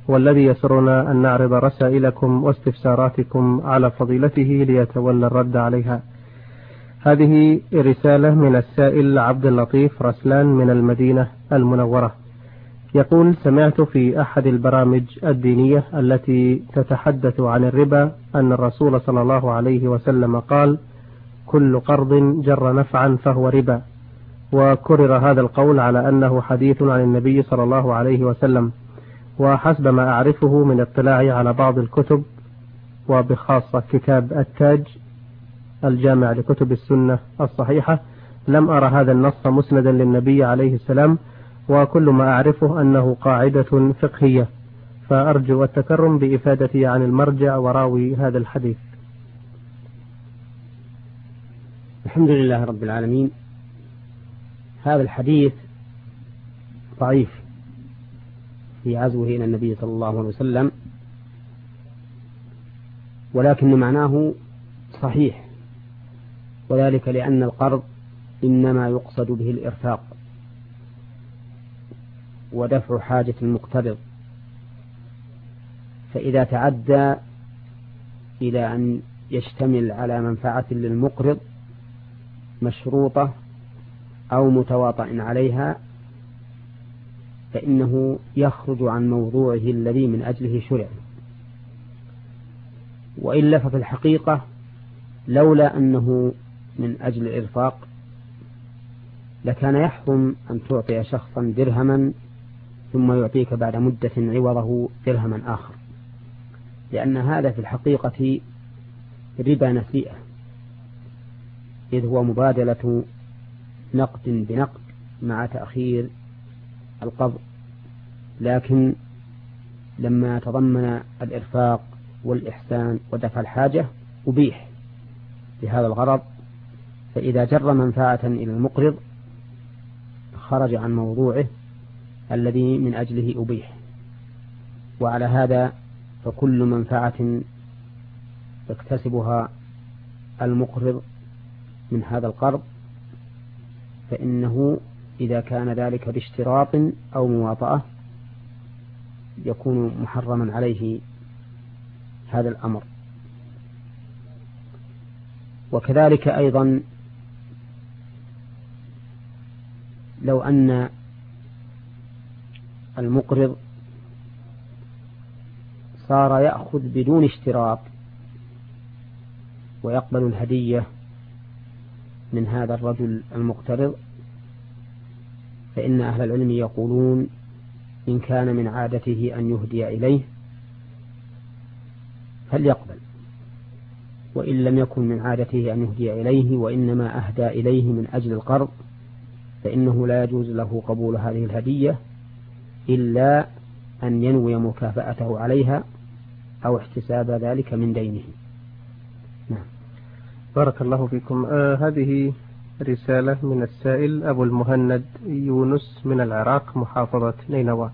والذي يسرنا أن نعرض رسائلكم واستفساراتكم على فضيلته ليتولى الرد عليها. هذه رسالة من السائل عبد اللطيف رسلان من المدينة المنورة. يقول: سمعت في أحد البرامج الدينية التي تتحدث عن الربا أن الرسول صلى الله عليه وسلم قال: كل قرض جر نفعا فهو ربا، وكرر هذا القول على أنه حديث عن النبي صلى الله عليه وسلم. وحسب ما أعرفه من اطلاعي على بعض الكتب، وبخاصة كتاب التاج الجامع لكتب السنة الصحيحة، لم أرى هذا النص مسندا للنبي عليه السلام، وكل ما أعرفه أنه قاعدة فقهية، فأرجو التكرم بإفادتي عن المرجع وراوي هذا الحديث. الحمد لله رب العالمين. هذا الحديث ضعيف في عزوه إلى النبي صلى الله عليه وسلم، ولكن معناه صحيح، وذلك لأن القرض إنما يقصد به الإرفاق ودفع حاجة المقترض، فإذا تعدى إلى أن يشتمل على منفعة للمقرض مشروطة أو متواطئ عليها فإنه يخرج عن موضوعه الذي من أجله شرع. وإلا ففي الحقيقة لولا أنه من أجل الإرفاق لكان يحرم أن تعطي شخصا درهما ثم يعطيك بعد مدة عوضه درهما آخر، لأن هذا في الحقيقة ربا نسيئة، إذ هو مبادلة نقد بنقد مع تأخير القبض. لكن لما تضمن الإرفاق والإحسان ودفع الحاجة أبيح لهذا الغرض، فإذا جر منفعة إلى المقرض خرج عن موضوعه الذي من أجله أبيح. وعلى هذا فكل منفعة يكتسبها المقرض من هذا القرض فإنه إذا كان ذلك باشتراط أو مواطأة يكون محرما عليه هذا الأمر. وكذلك أيضا لو أن المقرض صار يأخذ بدون اشتراط ويقبل الهدية من هذا الرجل المقترض، فإن أهل العلم يقولون إن كان من عادته أن يهدي إليه فليقبل، وإن لم يكن من عادته أن يهدي إليه وإنما أهدى إليه من أجل القرض فإنه لا يجوز له قبول هذه الهدية إلا أن ينوي مكافأته عليها أو احتساب ذلك من دينه. نعم. بارك الله فيكم. هذه رسالة من السائل أبو المهند يونس من العراق محافظة نينوى.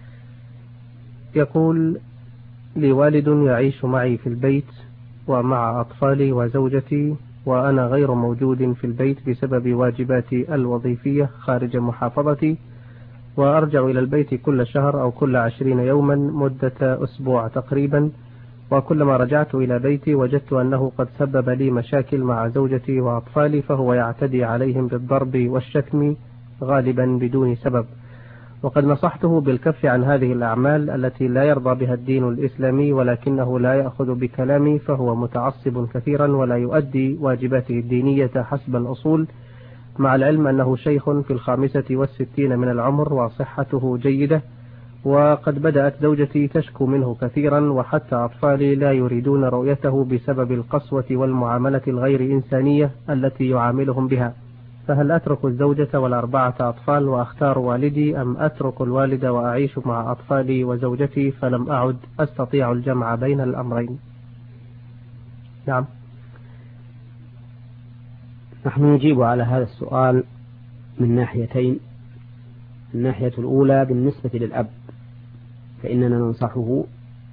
يقول: لي والد يعيش معي في البيت ومع أطفالي وزوجتي، وأنا غير موجود في البيت بسبب واجباتي الوظيفية خارج محافظتي، وأرجع إلى البيت كل شهر أو كل 20 يوما مدة أسبوع تقريبا، وكلما رجعت إلى بيتي وجدت أنه قد سبب لي مشاكل مع زوجتي وأطفالي، فهو يعتدي عليهم بالضرب والشتم غالبا بدون سبب. وقد نصحته بالكف عن هذه الأعمال التي لا يرضى بها الدين الإسلامي، ولكنه لا يأخذ بكلامي، فهو متعصب كثيرا ولا يؤدي واجباته الدينية حسب الأصول، مع العلم أنه شيخ في 65 من العمر وصحته جيدة. وقد بدأت زوجتي تشكو منه كثيرا، وحتى أطفالي لا يريدون رؤيته بسبب القسوة والمعاملة الغير إنسانية التي يعاملهم بها. فهل أترك الزوجة وال4 أطفال وأختار والدي، أم أترك الوالد وأعيش مع أطفالي وزوجتي فلم أعد أستطيع الجمع بين الأمرين؟ نعم. نحن نجيب على هذا السؤال من ناحيتين. الناحية الأولى بالنسبة للأب فإننا ننصحه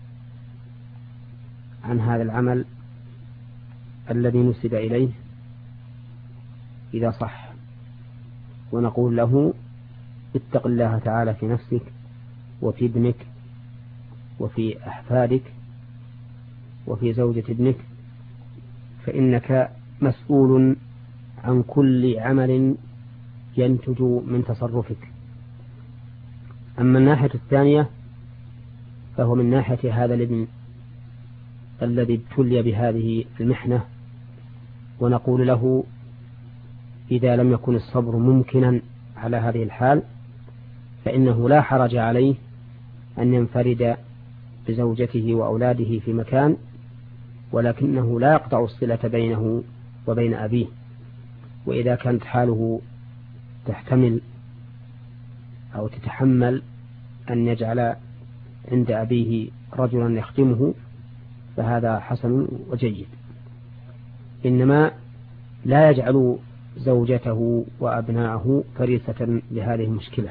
عن هذا العمل الذي نسب إليه إذا صح، ونقول له اتق الله تعالى في نفسك وفي ابنك وفي أحفادك وفي زوجة ابنك، فإنك مسؤول عن كل عمل ينتج من تصرفك. أما الناحية الثانية فهو من ناحية هذا الابن الذي ابتلي بهذه المحنة، ونقول له إذا لم يكن الصبر ممكنا على هذه الحال فإنه لا حرج عليه أن ينفرد بزوجته وأولاده في مكان، ولكنه لا يقطع الصلة بينه وبين أبيه. وإذا كانت حاله تحتمل أو تتحمل أن يجعل عند أبيه رجلا يخدمه فهذا حسن وجيد، إنما لا يجعل زوجته وأبناءه فريسة لهذه المشكلة،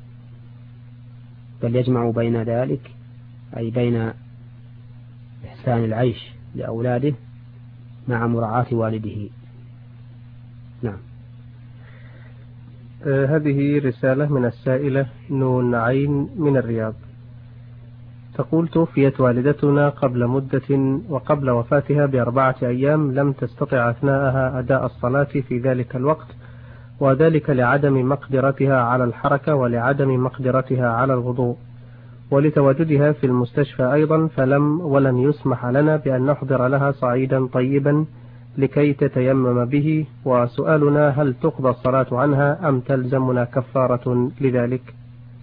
بل يجمع بين ذلك، أي بين إحسان العيش لأولاده مع مراعاة والده. نعم. هذه رسالة من السائلة نون عين من الرياض، تقول: توفيت والدتنا قبل مدة، وقبل وفاتها ب4 أيام لم تستطع أثناءها أداء الصلاة في ذلك الوقت، وذلك لعدم مقدرتها على الحركة ولعدم مقدرتها على الوضوء، ولتواجدها في المستشفى أيضا، ولن يسمح لنا بأن نحضر لها صعيدا طيبا لكي تتيمم به، وسؤالنا: هل تقضى الصلاة عنها أم تلزمنا كفارة لذلك؟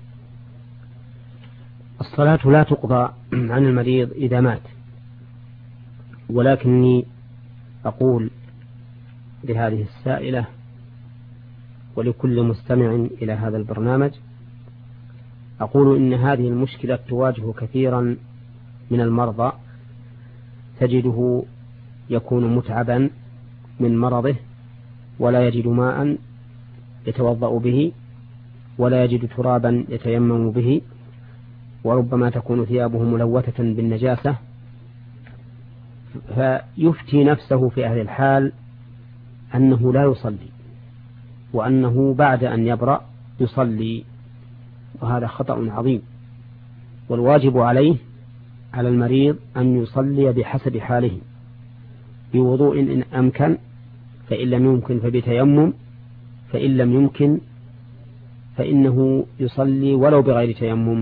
الصلاة لا تقضى عن المريض إذا مات، ولكني أقول لهذه السائلة ولكل مستمع إلى هذا البرنامج، أقول إن هذه المشكلة تواجه كثيرا من المرضى، تجده يكون متعبا من مرضه ولا يجد ماء يتوضأ به ولا يجد ترابا يتيمم به، وربما تكون ثيابه ملوثة بالنجاسة، فيفتي نفسه في أهل الحال أنه لا يصلي، وأنه بعد أن يبرأ يصلي، وهذا خطأ عظيم. والواجب عليه على المريض أن يصلي بحسب حاله، بوضوء إن أمكن، فإن لم يمكن فبتيمم، فإن لم يمكن فإنه يصلي ولو بغير تيمم،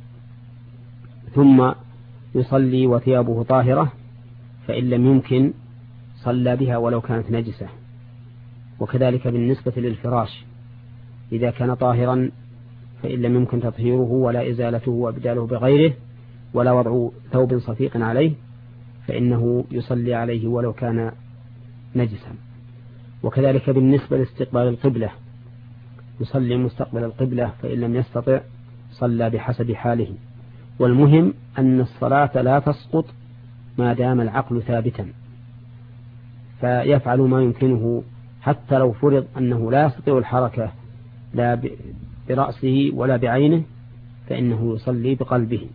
ثم يصلي وثيابه طاهرة، فإن لم يمكن صلى بها ولو كانت نجسة. وكذلك بالنسبة للفراش، إذا كان طاهرا فإن لم يمكن تطهيره ولا إزالته وإبداله بغيره ولا وضع ثوب صفيق عليه فإنه يصلي عليه ولو كان نجسا. وكذلك بالنسبة لاستقبال القبلة، يصلي مستقبل القبلة، فإن لم يستطع صلى بحسب حاله. والمهم أن الصلاة لا تسقط ما دام العقل ثابتا، فيفعل ما يمكنه، حتى لو فرض أنه لا يستطيع الحركة لا برأسه ولا بعينه فإنه يصلي بقلبه.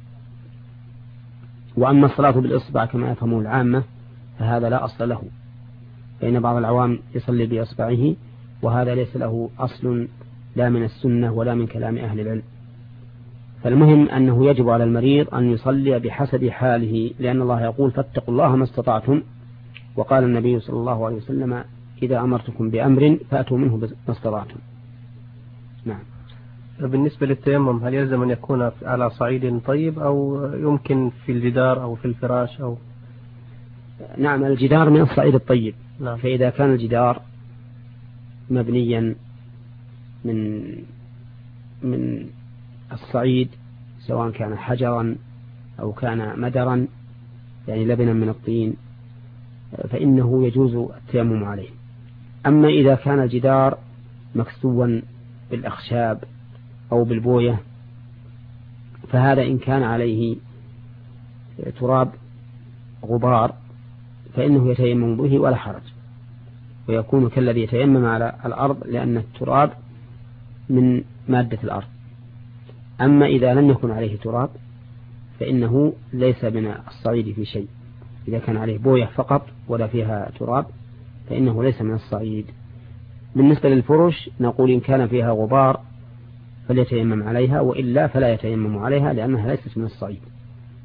وأما الصلاة بالإصبع كما يفهمه العامة فهذا لا أصل له، فإن بعض العوام يصلي بإصبعه، وهذا ليس له أصل لا من السنة ولا من كلام أهل العلم. فالمهم أنه يجب على المريض أن يصلي بحسب حاله، لأن الله يقول: فاتقوا الله ما استطعتم، وقال النبي صلى الله عليه وسلم: إذا أمرتكم بأمر فأتوا منه ما استطعتم. نعم. بالنسبة للتيمم، هل يلزم أن يكون على صعيد طيب أو يمكن في الجدار أو في الفراش أو؟ نعم، الجدار من الصعيد الطيب. نعم. فإذا كان الجدار مبنيا من الصعيد، سواء كان حجرا أو كان مدرا، يعني لبنا من الطين، فإنه يجوز التيمم عليه. أما إذا كان الجدار مكسوا بالأخشاب أو بالبوية فهذا إن كان عليه تراب غبار فإنه يتيمم به ولا حرج، ويكون كالذي يتيمم على الأرض، لأن التراب من مادة الأرض. أما إذا لم يكن عليه تراب فإنه ليس من الصعيد في شيء. إذا كان عليه بوية فقط ولا فيها تراب فإنه ليس من الصعيد. بالنسبة للفرش نقول إن كان فيها غبار فليتيمم عليها، وإلا فلا يتيمم عليها لأنها ليست من الصعيد.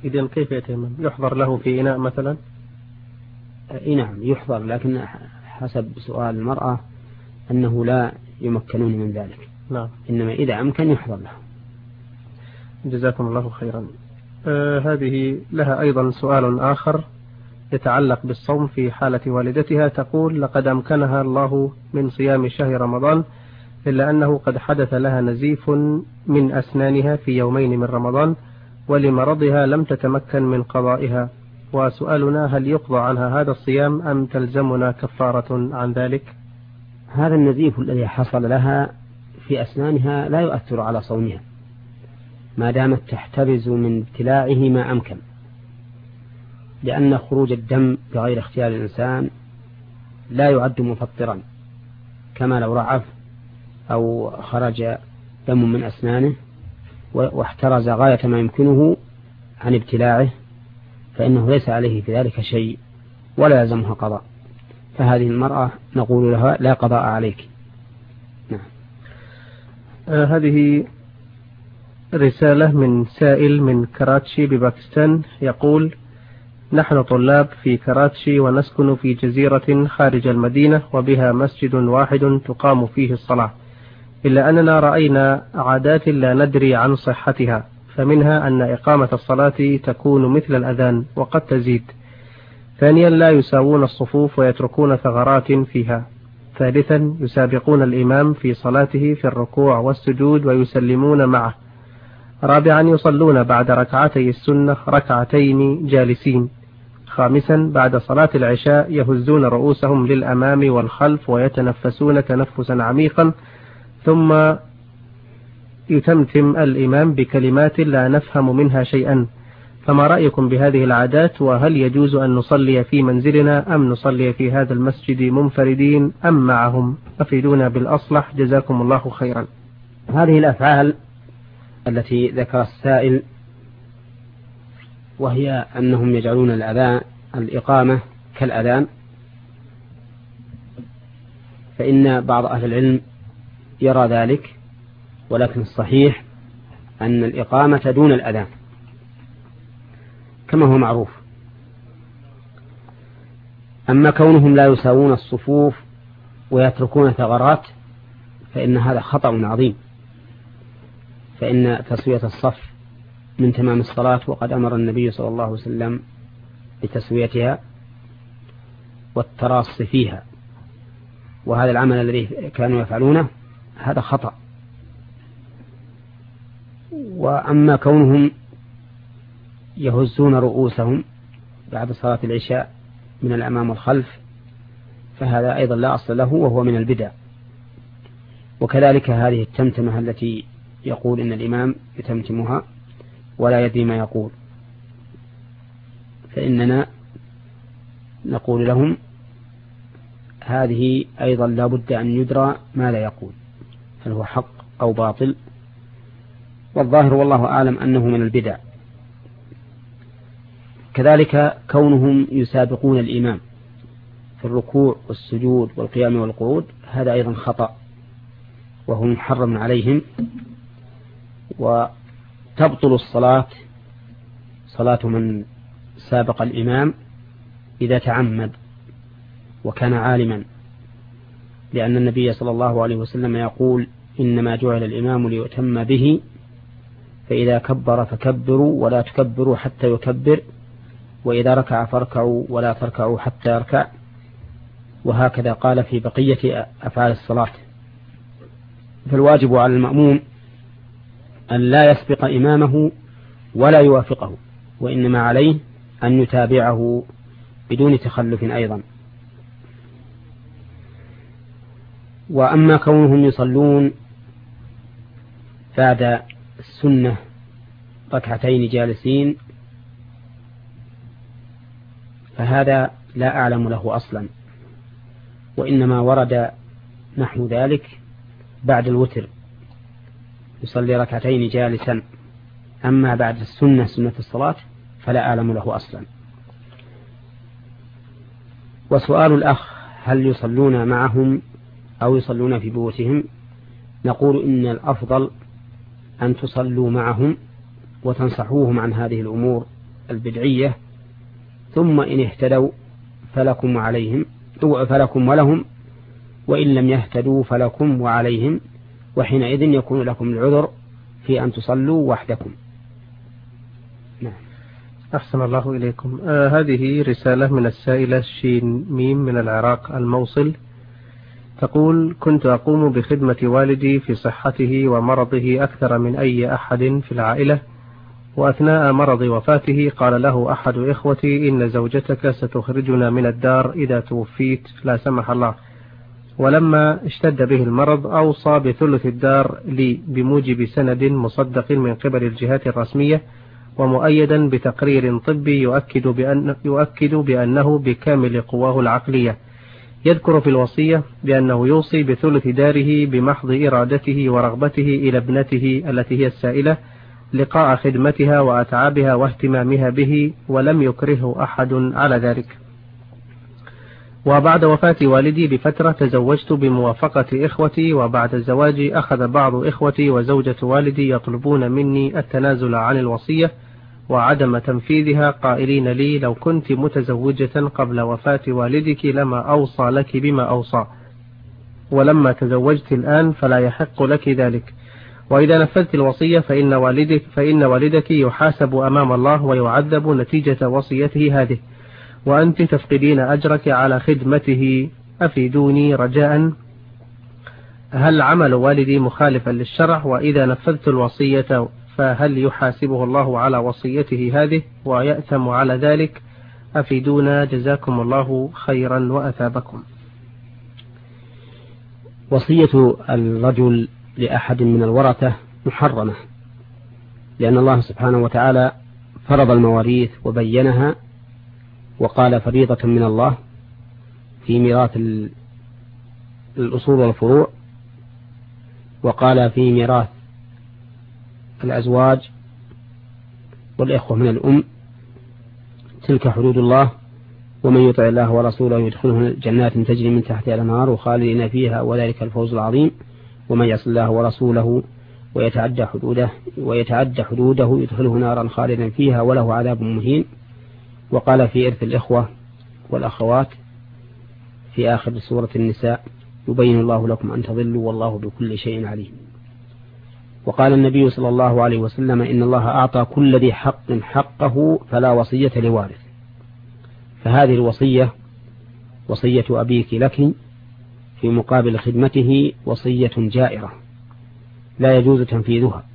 إذن كيف يتيمم؟ يحضر له في إناء مثلا؟ نعم يحضر، لكن حسب سؤال المرأة أنه لا يمكنون من ذلك. نعم. إنما إذا أمكن يحضر له. جزاكم الله خيرا. هذه لها أيضا سؤال آخر يتعلق بالصوم في حالة والدتها. تقول: لقد أمكنها الله من صيام شهر رمضان، إلا أنه قد حدث لها نزيف من أسنانها في يومين من رمضان، ولمرضها لم تتمكن من قضائها، وسؤالنا: هل يقضى عنها هذا الصيام أم تلزمنا كفارة عن ذلك؟ هذا النزيف الذي حصل لها في أسنانها لا يؤثر على صومها ما دامت تحترز من ابتلاعه ما أمكن، لأن خروج الدم بغير اختيار الإنسان لا يعد مفطرا، كما لو رعف أو خرج دم من أسنانه واحترز غاية ما يمكنه عن ابتلاعه، فإنه ليس عليه في ذلك شيء ولا يلزمها قضاء. فهذه المرأة نقول لها: لا قضاء عليك. نعم. هذه رسالة من سائل من كراتشي بباكستان، يقول: نحن طلاب في كراتشي ونسكن في جزيرة خارج المدينة وبها مسجد واحد تقام فيه الصلاة، إلا أننا رأينا عادات لا ندري عن صحتها، فمنها أن إقامة الصلاة تكون مثل الأذان وقد تزيد. ثانيا: لا يساوون الصفوف ويتركون ثغرات فيها. ثالثا: يسابقون الإمام في صلاته في الركوع والسجود ويسلمون معه. رابعا: يصلون بعد ركعتي السنة ركعتين جالسين. خامسا: بعد صلاة العشاء يهزون رؤوسهم للأمام والخلف ويتنفسون تنفسا عميقا، ثم يتمتم الإمام بكلمات لا نفهم منها شيئا. فما رأيكم بهذه العادات؟ وهل يجوز أن نصلي في منزلنا أم نصلي في هذا المسجد منفردين أم معهم؟ أفيدونا بالأصلح، جزاكم الله خيرا. هذه الأفعال التي ذكر السائل، وهي أنهم يجعلون الإقامة كالأذان، فإن بعض أهل العلم يرى ذلك، ولكن الصحيح أن الإقامة دون الأذان كما هو معروف. أما كونهم لا يساوون الصفوف ويتركون ثغرات فإن هذا خطأ عظيم، فإن تسوية الصف من تمام الصلاة، وقد أمر النبي صلى الله عليه وسلم بتسويتها والتراص فيها، وهذا العمل الذي كانوا يفعلونه هذا خطأ. وأما كونهم يهزون رؤوسهم بعد صلاة العشاء من الأمام والخلف فهذا أيضا لا أصل له، وهو من البدع. وكذلك هذه التمتمة التي يقول إن الإمام يتمتمها ولا يدري ما يقول، فإننا نقول لهم هذه أيضا لا بد أن يدرى ما لا يقول، هل هو حق أو باطل، والظاهر والله أعلم أنه من البدع. كذلك كونهم يسابقون الإمام في الركوع والسجود والقيام والقعود هذا أيضا خطأ، وهو محرم عليهم، وتبطل صلاة من سابق الإمام إذا تعمد وكان عالما، لأن النبي صلى الله عليه وسلم يقول: إنما جعل الإمام ليؤتم به، فإذا كبر فكبروا ولا تكبروا حتى يكبر، وإذا ركع فاركعوا ولا تركعوا حتى يركع، وهكذا قال في بقية أفعال الصلاة. فالواجب على المأموم أن لا يسبق إمامه ولا يوافقه، وإنما عليه أن يتابعه بدون تخلف أيضا. وأما كونهم يصلون بعد السنة ركعتين جالسين فهذا لا أعلم له أصلا، وإنما ورد نحو ذلك بعد الوتر يصلي ركعتين جالسا، أما بعد السنة سنة الصلاة فلا أعلم له أصلا. وسؤال الأخ: هل يصلون معهم أو يصلون في بيوتهم؟ نقول إن الأفضل أن تصلوا معهم وتنصحوهم عن هذه الأمور البدعية ثم إن اهتدوا فلكم وعليهم فلكم ولهم وإن لم يهتدوا فلكم وعليهم وحينئذ يكون لكم العذر في أن تصلوا وحدكم. نعم. أحسن الله إليكم. هذه رسالة من السائلة شين ميم من العراق الموصل، تقول: كنت أقوم بخدمة والدي في صحته ومرضه أكثر من أي أحد في العائلة، وأثناء مرض وفاته قال له أحد إخوتي: إن زوجتك ستخرجنا من الدار إذا توفيت لا سمح الله. ولما اشتد به المرض أوصى بثلث الدار لي بموجب سند مصدق من قبل الجهات الرسمية ومؤيدا بتقرير طبي يؤكد بأنه بكامل قواه العقلية. يذكر في الوصية بأنه يوصي بثلث داره بمحض إرادته ورغبته إلى ابنته التي هي السائلة لقاء خدمتها وأتعابها واهتمامها به، ولم يكرهه أحد على ذلك. وبعد وفاة والدي بفترة تزوجت بموافقة إخوتي، وبعد الزواج أخذ بعض إخوتي وزوجة والدي يطلبون مني التنازل عن الوصية وعدم تنفيذها، قائلين لي: لو كنت متزوجة قبل وفاة والدك لما أوصى لك بما أوصى، ولما تزوجت الآن فلا يحق لك ذلك، وإذا نفذت الوصية فإن والدك يحاسب أمام الله ويعذب نتيجة وصيته هذه، وأنت تفقدين أجرك على خدمته. أفيدوني رجاء، هل عمل والدي مخالفا للشرع؟ وإذا نفذت الوصية فهل يحاسبه الله على وصيته هذه ويأثم على ذلك؟ أفيدونا جزاكم الله خيرا وأثابكم. وصية الرجل لأحد من الورثة محرمة، لأن الله سبحانه وتعالى فرض المواريث وبينها وقال فريضة من الله في ميراث الأصول والفروع، وقال في ميراث الأزواج والإخوة من الأم: تلك حدود الله ومن يطع الله ورسوله يدخله جنات تجري من تحتها الأنهار وخالدين فيها وذلك الفوز العظيم، ومن يعص الله ورسوله ويتعدى حدوده يدخله نارا خالدا فيها وله عذاب مهين. وقال في إرث الإخوة والأخوات في آخر سورة النساء: يبين الله لكم أن تضلوا والله بكل شيء عليم. وقال النبي صلى الله عليه وسلم: إن الله أعطى كل ذي حق حقه فلا وصية لوارث. فهذه الوصية وصية أبيك لك في مقابل خدمته وصية جائرة لا يجوز تنفيذها،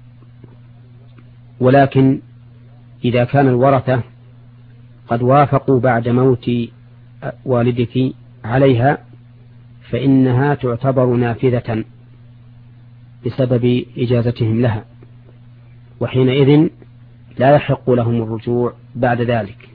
ولكن إذا كان الورثة قد وافقوا بعد موت والدك عليها فإنها تعتبر نافذة بسبب إجازتهم لها، وحينئذ لا يحق لهم الرجوع بعد ذلك،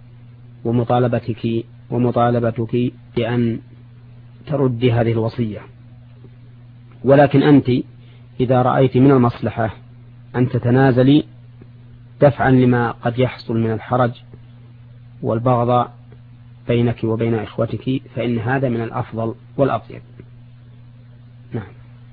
ومطالبتك بأن ترد هذه الوصية. ولكن أنت إذا رأيت من المصلحة أن تتنازلي دفعا لما قد يحصل من الحرج والبغضاء بينك وبين إخوتك فإن هذا من الأفضل والأطيب. نعم.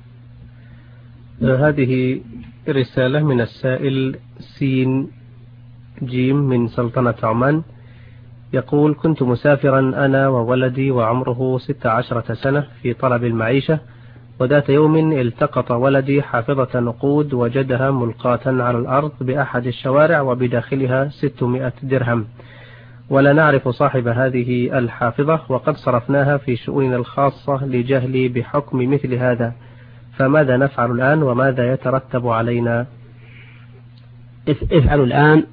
هذه رسالة من السائل سين جيم من سلطنة عمان، يقول: كنت مسافرا أنا وولدي وعمره 16 سنة في طلب المعيشة، وذات يوم التقط ولدي حافظة نقود وجدها ملقاة على الأرض بأحد الشوارع وبداخلها 600 درهم، ولا نعرف صاحب هذه الحافظة وقد صرفناها في شؤوننا الخاصة لجهلي بحكم مثل هذا، فماذا نفعل الآن وماذا يترتب علينا؟ افعلوا الآن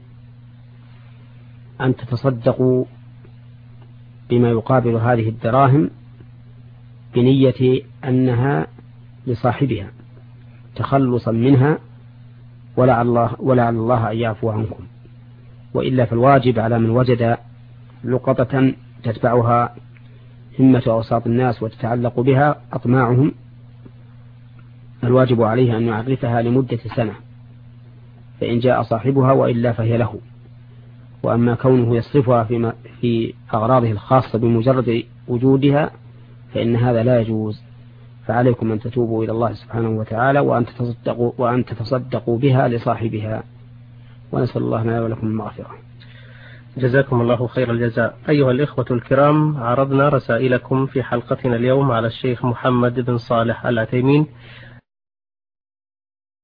أن تتصدقوا بما يقابل هذه الدراهم بنية أنها لصاحبها تخلصا منها ولعل الله أن يعفو عنكم، وإلا فالواجب على من وجد لقطة تتبعها همة أوساط الناس وتتعلق بها أطماعهم، الواجب عليه أن يعرفها لمدة سنة، فإن جاء صاحبها وإلا فهي له. وأما كونه يصرفها في أغراضه الخاصة بمجرد وجودها فإن هذا لا يجوز، فعليكم أن تتوبوا إلى الله سبحانه وتعالى وأن تتصدقوا بها لصاحبها. ونسأل الله لنا ولكم المغفرة. جزاكم الله خير الجزاء. أيها الإخوة الكرام، عرضنا رسائلكم في حلقتنا اليوم على الشيخ محمد بن صالح العثيمين